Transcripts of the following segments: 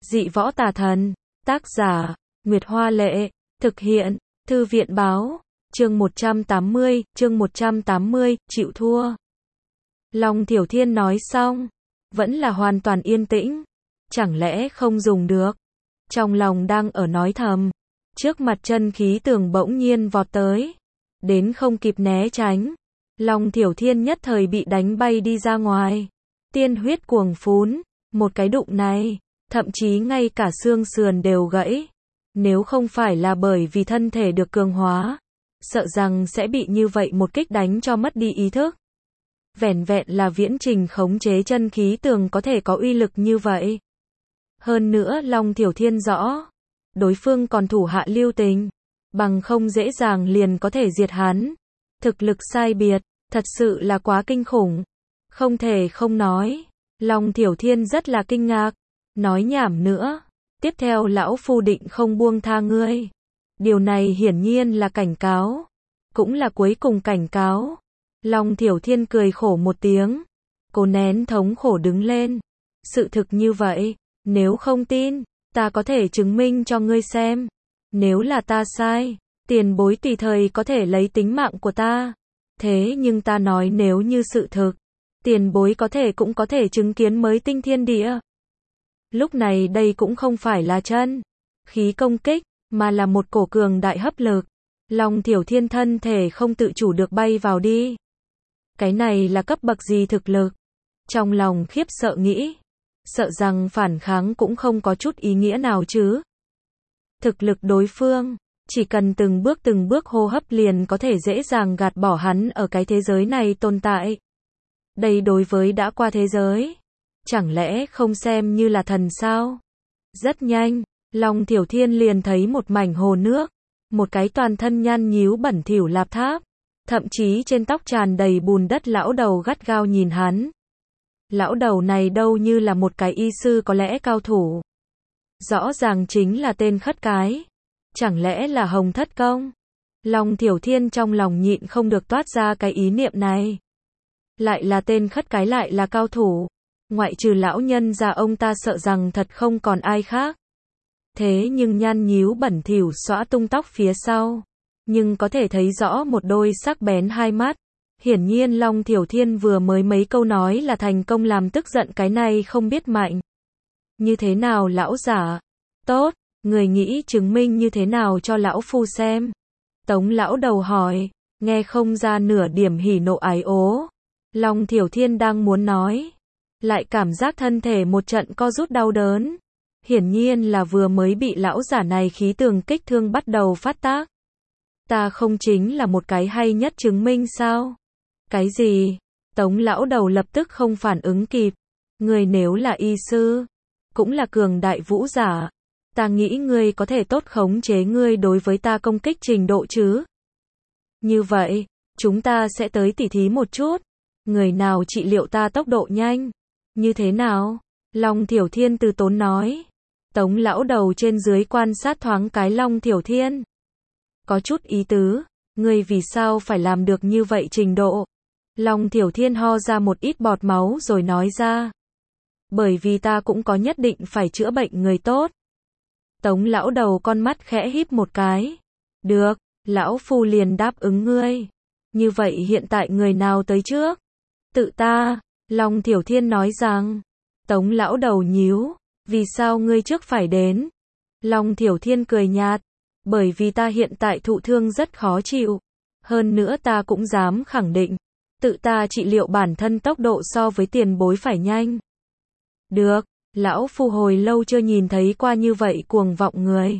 Dị võ tà thần, tác giả, Nguyệt Hoa Lệ, thực hiện, Thư viện báo, chương 180, chịu thua. Long Thiểu Thiên nói xong, vẫn là hoàn toàn yên tĩnh, chẳng lẽ không dùng được. Trong lòng đang ở nói thầm, trước mặt chân khí tường bỗng nhiên vọt tới, đến không kịp né tránh. Long Thiểu Thiên nhất thời bị đánh bay đi ra ngoài, tiên huyết cuồng phún, một cái đụng này, thậm chí ngay cả xương sườn đều gãy. Nếu không phải là bởi vì thân thể được cường hóa, sợ rằng sẽ bị như vậy một kích đánh cho mất đi ý thức. Vẻn vẹn là viễn trình khống chế chân khí tường có thể có uy lực như vậy. Hơn nữa Long Thiểu Thiên rõ, đối phương còn thủ hạ lưu tình, bằng không dễ dàng liền có thể diệt hắn. Thực lực sai biệt, thật sự là quá kinh khủng. Không thể không nói, Long Thiểu Thiên rất là kinh ngạc. Nói nhảm nữa, tiếp theo lão phu định không buông tha ngươi. Điều này hiển nhiên là cảnh cáo, cũng là cuối cùng cảnh cáo. Long Thiểu Thiên cười khổ một tiếng, cố nén thống khổ đứng lên. Sự thực như vậy, nếu không tin, ta có thể chứng minh cho ngươi xem. Nếu là ta sai, tiền bối tùy thời có thể lấy tính mạng của ta. Thế nhưng ta nói nếu như sự thực, tiền bối cũng có thể chứng kiến mới tinh thiên địa. Lúc này đây cũng không phải là chân khí công kích, mà là một cổ cường đại hấp lực. Long Thiểu Thiên thân thể không tự chủ được bay vào đi. Cái này là cấp bậc gì thực lực? Trong lòng khiếp sợ nghĩ, sợ rằng phản kháng cũng không có chút ý nghĩa nào chứ. Thực lực đối phương, chỉ cần từng bước hô hấp liền có thể dễ dàng gạt bỏ hắn ở cái thế giới này tồn tại. Đây đối với đã qua thế giới, chẳng lẽ không xem như là thần sao? Rất nhanh, Long Thiểu Thiên liền thấy một mảnh hồ nước, một cái toàn thân nhăn nhíu bẩn thỉu lạp tháp, thậm chí trên tóc tràn đầy bùn đất lão đầu gắt gao nhìn hắn. Lão đầu này đâu như là một cái y sư có lẽ cao thủ. Rõ ràng chính là tên khất cái. Chẳng lẽ là Hồng Thất Công? Long Thiểu Thiên trong lòng nhịn không được toát ra cái ý niệm này. Lại là tên khất cái lại là cao thủ. Ngoại trừ lão nhân già ông ta sợ rằng thật không còn ai khác. Thế nhưng nhăn nhíu bẩn thỉu xõa tung tóc phía sau, nhưng có thể thấy rõ một đôi sắc bén hai mắt. Hiển nhiên Long Thiểu Thiên vừa mới mấy câu nói là thành công làm tức giận cái này không biết mạnh. Như thế nào lão giả? Tốt, người nghĩ chứng minh như thế nào cho lão phu xem? Tống lão đầu hỏi, nghe không ra nửa điểm hỉ nộ ái ố. Long Thiểu Thiên đang muốn nói, lại cảm giác thân thể một trận co rút đau đớn. Hiển nhiên là vừa mới bị lão giả này khí tường kích thương bắt đầu phát tác. Ta không chính là một cái hay nhất chứng minh sao? Cái gì? Tống lão đầu lập tức không phản ứng kịp. Người nếu là y sư, cũng là cường đại vũ giả. Ta nghĩ ngươi có thể tốt khống chế ngươi đối với ta công kích trình độ chứ? Như vậy, chúng ta sẽ tới tỉ thí một chút. Người nào trị liệu ta tốc độ nhanh? Như thế nào? Long Thiểu Thiên từ tốn nói. Tống lão đầu trên dưới quan sát thoáng cái Long Thiểu Thiên. Có chút ý tứ, ngươi vì sao phải làm được như vậy trình độ? Long Thiểu Thiên ho ra một ít bọt máu rồi nói ra. Bởi vì ta cũng có nhất định phải chữa bệnh người tốt. Tống lão đầu con mắt khẽ híp một cái. Được, lão phu liền đáp ứng ngươi. Như vậy hiện tại người nào tới trước? Tự ta, Long Thiểu Thiên nói rằng. Tống lão đầu nhíu, vì sao ngươi trước phải đến? Long Thiểu Thiên cười nhạt, bởi vì ta hiện tại thụ thương rất khó chịu. Hơn nữa ta cũng dám khẳng định, tự ta trị liệu bản thân tốc độ so với tiền bối phải nhanh. Được, lão phu hồi lâu chưa nhìn thấy qua như vậy cuồng vọng người.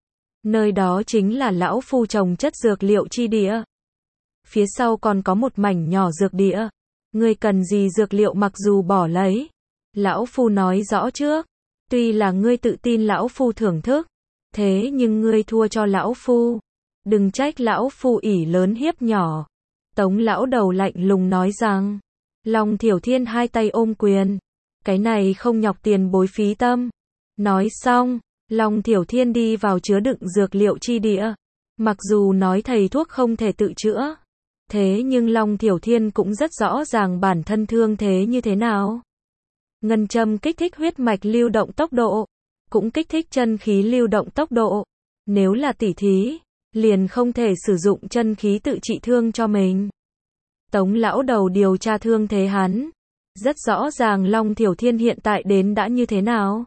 Nơi đó chính là lão phu trồng chất dược liệu chi địa. Phía sau còn có một mảnh nhỏ dược địa. Ngươi cần gì dược liệu mặc dù bỏ lấy. Lão phu nói rõ trước. Tuy là ngươi tự tin lão phu thưởng thức. Thế nhưng ngươi thua cho lão phu. Đừng trách lão phu ỷ lớn hiếp nhỏ. Tống lão đầu lạnh lùng nói rằng. Long Thiểu Thiên hai tay ôm quyền. Cái này không nhọc tiền bối phí tâm. Nói xong, Long Thiểu Thiên đi vào chứa đựng dược liệu chi địa. Mặc dù nói thầy thuốc không thể tự chữa. Thế nhưng Long Thiểu Thiên cũng rất rõ ràng bản thân thương thế như thế nào. Ngân châm kích thích huyết mạch lưu động tốc độ. cũng kích thích chân khí lưu động tốc độ. Nếu là tỉ thí, liền không thể sử dụng chân khí tự trị thương cho mình. Tống lão đầu điều tra thương thế hắn. Rất rõ ràng Long Thiểu Thiên hiện tại đến đã như thế nào.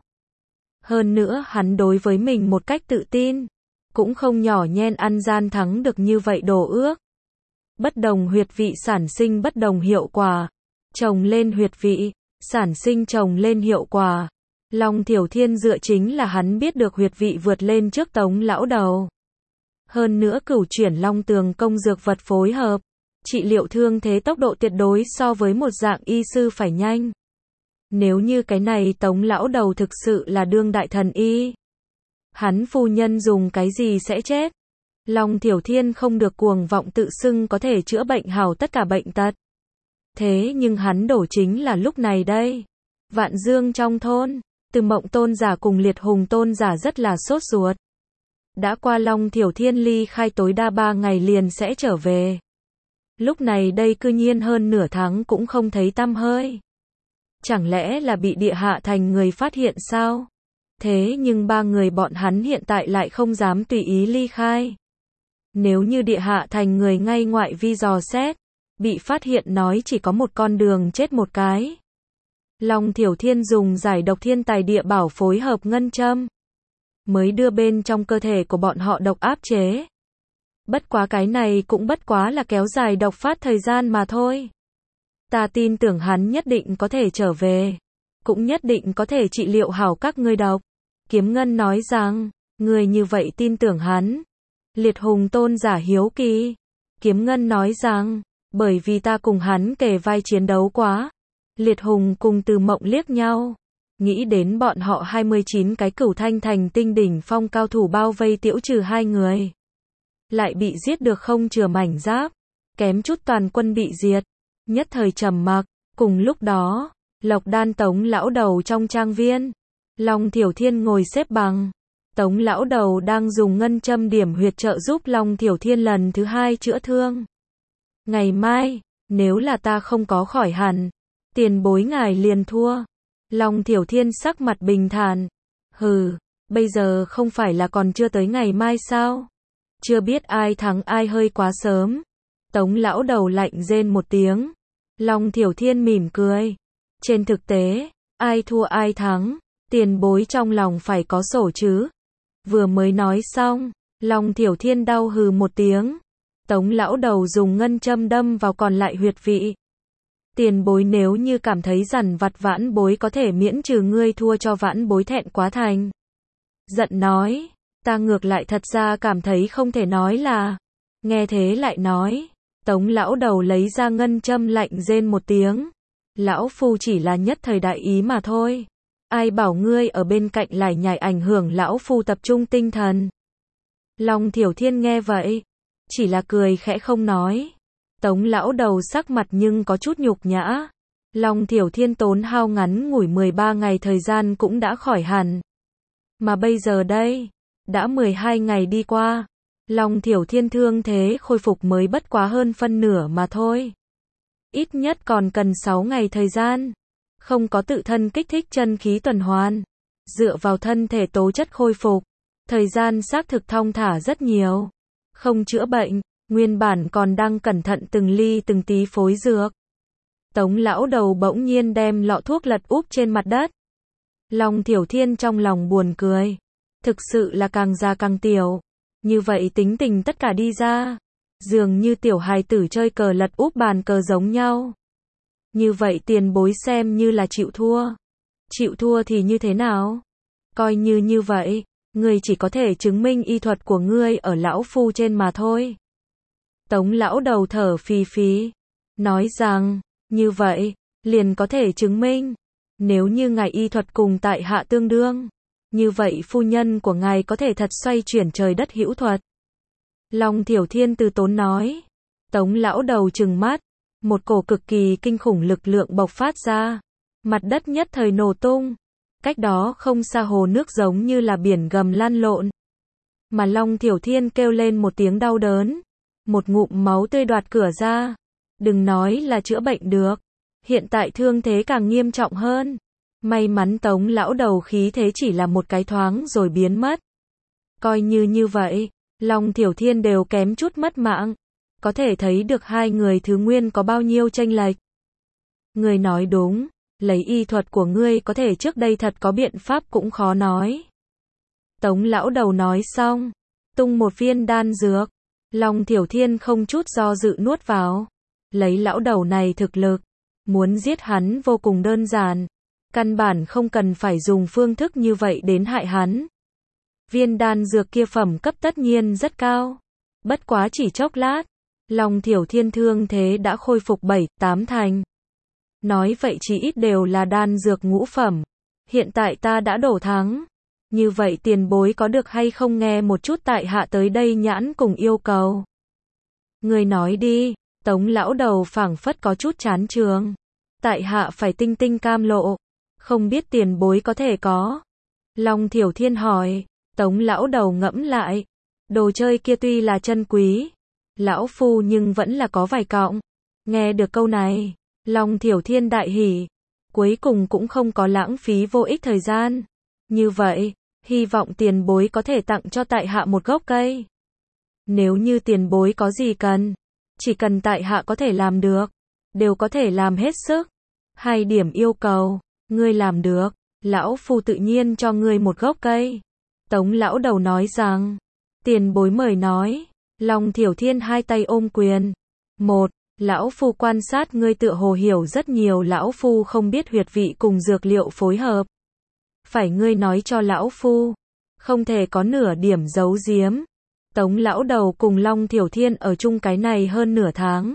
Hơn nữa hắn đối với mình một cách tự tin. Cũng không nhỏ nhen ăn gian thắng được như vậy đồ ước. Bất đồng huyệt vị sản sinh bất đồng hiệu quả. Trồng lên huyệt vị, sản sinh trồng lên hiệu quả. Long Thiểu Thiên dựa chính là hắn biết được huyệt vị vượt lên trước Tống lão đầu. Hơn nữa cửu chuyển long tường công dược vật phối hợp. Trị liệu thương thế tốc độ tuyệt đối so với một dạng y sư phải nhanh. Nếu như cái này Tống lão đầu thực sự là đương đại thần y. Hắn phu nhân dùng cái gì sẽ chết? Long Thiểu Thiên không được cuồng vọng tự xưng có thể chữa bệnh hảo tất cả bệnh tật. Thế nhưng hắn đổ chính là lúc này đây. Vạn Dương trong thôn, Từ Mộng tôn giả cùng Liệt Hùng tôn giả rất là sốt ruột. Đã qua Long Thiểu Thiên ly khai tối đa 3 ngày liền sẽ trở về. Lúc này đây cư nhiên hơn nửa tháng cũng không thấy tăm hơi. Chẳng lẽ là bị địa hạ thành người phát hiện sao? Thế nhưng 3 người bọn hắn hiện tại lại không dám tùy ý ly khai. Nếu như địa hạ thành người ngay ngoại vi dò xét, bị phát hiện nói chỉ có một con đường chết một cái. Long Thiểu Thiên dùng giải độc thiên tài địa bảo phối hợp ngân châm, mới đưa bên trong cơ thể của bọn họ độc áp chế. Bất quá cái này cũng bất quá là kéo dài độc phát thời gian mà thôi. Ta tin tưởng hắn nhất định có thể trở về, cũng nhất định có thể trị liệu hảo các ngươi độc. Kiếm Ngân nói rằng, người như vậy tin tưởng hắn. Liệt Hùng tôn giả hiếu kỳ. Kiếm Ngân nói rằng, bởi vì ta cùng hắn kề vai chiến đấu quá. Liệt Hùng cùng Từ Mộng liếc nhau. Nghĩ đến bọn họ 29 cái Cửu Thanh thành tinh đỉnh phong cao thủ bao vây tiễu trừ 2 người. Lại bị giết được không chừa mảnh giáp. Kém chút toàn quân bị diệt. Nhất thời trầm mặc. Cùng lúc đó, Lộc Đan Tống lão đầu trong trang viên. Long Thiểu Thiên ngồi xếp bằng. Tống lão đầu đang dùng ngân châm điểm huyệt trợ giúp Long Thiểu Thiên lần thứ 2 chữa thương. Ngày mai, nếu là ta không có khỏi hẳn, tiền bối ngài liền thua. Long Thiểu Thiên sắc mặt bình thản. Hừ, bây giờ không phải là còn chưa tới ngày mai sao? Chưa biết ai thắng ai hơi quá sớm. Tống lão đầu lạnh rên một tiếng. Long Thiểu Thiên mỉm cười. Trên thực tế, ai thua ai thắng, tiền bối trong lòng phải có sổ chứ. Vừa mới nói xong, Long Thiểu Thiên đau hừ một tiếng. Tống lão đầu dùng ngân châm đâm vào còn lại huyệt vị. Tiền bối nếu như cảm thấy dằn vặt vãn bối có thể miễn trừ ngươi thua cho vãn bối thẹn quá thành. Giận nói, ta ngược lại thật ra cảm thấy không thể nói là. Nghe thế lại nói, Tống lão đầu lấy ra ngân châm lạnh rên một tiếng. Lão phu chỉ là nhất thời đại ý mà thôi. Ai bảo ngươi ở bên cạnh lải nhải ảnh hưởng lão phu tập trung tinh thần. Long Thiểu Thiên nghe vậy, chỉ là cười khẽ không nói. Tống lão đầu sắc mặt nhưng có chút nhục nhã. Long Thiểu Thiên tốn hao ngắn ngủi 13 ngày thời gian cũng đã khỏi hẳn. Mà bây giờ đây, đã 12 ngày đi qua. Long Thiểu Thiên thương thế khôi phục mới bất quá hơn phân nửa mà thôi. Ít nhất còn cần 6 ngày thời gian. Không có tự thân kích thích chân khí tuần hoàn. Dựa vào thân thể tố chất khôi phục. Thời gian xác thực thong thả rất nhiều. Không chữa bệnh, nguyên bản còn đang cẩn thận từng ly từng tí phối dược. Tống lão đầu bỗng nhiên đem lọ thuốc lật úp trên mặt đất. Long Thiểu Thiên trong lòng buồn cười. Thực sự là càng già càng tiểu. Như vậy tính tình tất cả đi ra. Dường như tiểu hài tử chơi cờ lật úp bàn cờ giống nhau. Như vậy tiền bối xem như là chịu thua. Chịu thua thì như thế nào? Coi như vậy, ngươi chỉ có thể chứng minh y thuật của ngươi ở lão phu trên mà thôi. Tống lão đầu thở phì phì, nói rằng, như vậy, liền có thể chứng minh. Nếu như ngài y thuật cùng tại hạ tương đương, như vậy phu nhân của ngài có thể thật xoay chuyển trời đất hữu thuật. Long Thiểu Thiên từ tốn nói. Tống lão đầu trừng mắt. Một cổ cực kỳ kinh khủng lực lượng bộc phát ra. Mặt đất nhất thời nổ tung. Cách đó không xa hồ nước giống như là biển gầm lăn lộn. Mà Long Thiểu Thiên kêu lên một tiếng đau đớn. Một ngụm máu tươi đoạt cửa ra. Đừng nói là chữa bệnh được. Hiện tại thương thế càng nghiêm trọng hơn. May mắn Tống lão đầu khí thế chỉ là một cái thoáng rồi biến mất. Coi như vậy, Long Thiểu Thiên đều kém chút mất mạng. Có thể thấy được hai người thứ nguyên có bao nhiêu chênh lệch. Ngươi nói đúng, lấy y thuật của ngươi có thể trước đây thật có biện pháp cũng khó nói. Tống lão đầu nói xong, tung một viên đan dược. Long Thiểu Thiên không chút do dự nuốt vào. Lấy lão đầu này thực lực, muốn giết hắn vô cùng đơn giản. Căn bản không cần phải dùng phương thức như vậy đến hại hắn. Viên đan dược kia phẩm cấp tất nhiên rất cao. Bất quá chỉ chốc lát, Long Thiểu Thiên thương thế đã khôi phục 7-8 thành. Nói vậy chỉ ít đều là đan dược ngũ phẩm. Hiện tại ta đã đổ thắng. Như vậy tiền bối có được hay không nghe một chút tại hạ tới đây nhãn cùng yêu cầu. Người nói đi, Tống lão đầu phảng phất có chút chán trường. Tại hạ phải tinh tinh cam lộ. Không biết tiền bối có thể có. Long Thiểu Thiên hỏi, Tống lão đầu ngẫm lại. Đồ chơi kia tuy là chân quý. Lão phu nhưng vẫn là có vài cọng. Nghe được câu này, Long Thiểu Thiên đại hỉ. Cuối cùng cũng không có lãng phí vô ích thời gian. Như vậy, hy vọng tiền bối có thể tặng cho tại hạ một gốc cây. Nếu như tiền bối có gì cần, chỉ cần tại hạ có thể làm được, đều có thể làm hết sức. 2 điểm yêu cầu, ngươi làm được, lão phu tự nhiên cho ngươi một gốc cây. Tống lão đầu nói rằng, tiền bối mời nói. Long Thiểu Thiên hai tay ôm quyền. 1. Lão phu quan sát ngươi tựa hồ hiểu rất nhiều, lão phu không biết huyệt vị cùng dược liệu phối hợp. Phải ngươi nói cho lão phu, không thể có nửa điểm giấu giếm. Tống lão đầu cùng Long Thiểu Thiên ở chung cái này hơn nửa tháng.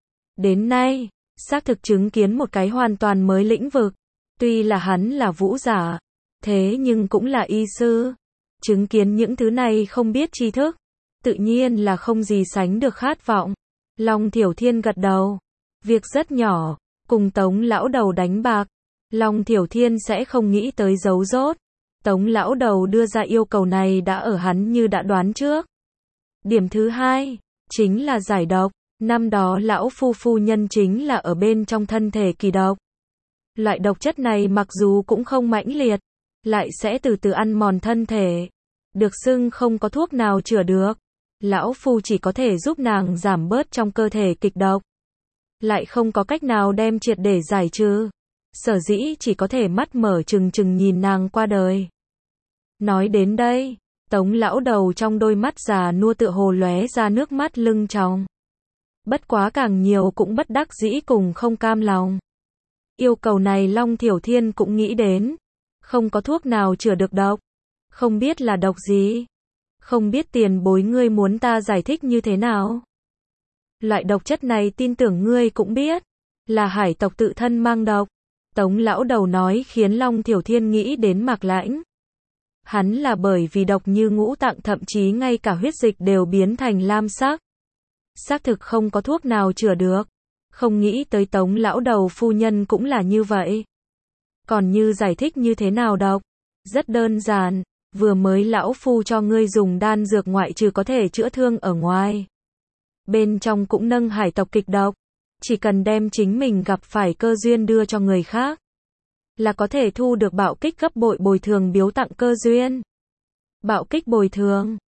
Đến nay, xác thực chứng kiến một cái hoàn toàn mới lĩnh vực. Tuy là hắn là vũ giả, thế nhưng cũng là y sư. Chứng kiến những thứ này không biết tri thức, tự nhiên là không gì sánh được khát vọng. Long Thiểu Thiên gật đầu. Việc rất nhỏ, cùng Tống lão đầu đánh bạc. Long Thiểu Thiên sẽ không nghĩ tới giấu rốt. Tống lão đầu đưa ra yêu cầu này đã ở hắn như đã đoán trước. Điểm thứ 2, chính là giải độc. Năm đó lão phu nhân chính là ở bên trong thân thể kỳ độc. Loại độc chất này mặc dù cũng không mãnh liệt, lại sẽ từ từ ăn mòn thân thể. Được xưng không có thuốc nào chữa được. Lão phu chỉ có thể giúp nàng giảm bớt trong cơ thể kịch độc. Lại không có cách nào đem triệt để giải trừ. Sở dĩ chỉ có thể mắt mở trừng trừng nhìn nàng qua đời. Nói đến đây, Tống lão đầu trong đôi mắt già nua tựa hồ lóe ra nước mắt lưng tròng. Bất quá càng nhiều cũng bất đắc dĩ cùng không cam lòng. Yêu cầu này Long Thiểu Thiên cũng nghĩ đến. Không có thuốc nào chữa được độc. Không biết là độc gì. Không biết tiền bối ngươi muốn ta giải thích như thế nào. Loại độc chất này tin tưởng ngươi cũng biết. Là hải tộc tự thân mang độc. Tống lão đầu nói khiến Long Thiểu Thiên nghĩ đến Mạc Lãnh. Hắn là bởi vì độc như ngũ tạng, thậm chí ngay cả huyết dịch đều biến thành lam sắc. Xác thực không có thuốc nào chữa được. Không nghĩ tới Tống lão đầu phu nhân cũng là như vậy. Còn như giải thích như thế nào độc? Rất đơn giản. Vừa mới lão phu cho ngươi dùng đan dược ngoại trừ có thể chữa thương ở ngoài. Bên trong cũng nâng hải tộc kịch độc. Chỉ cần đem chính mình gặp phải cơ duyên đưa cho người khác, là có thể thu được bạo kích gấp bội bồi thường biếu tặng cơ duyên. Bạo kích bồi thường,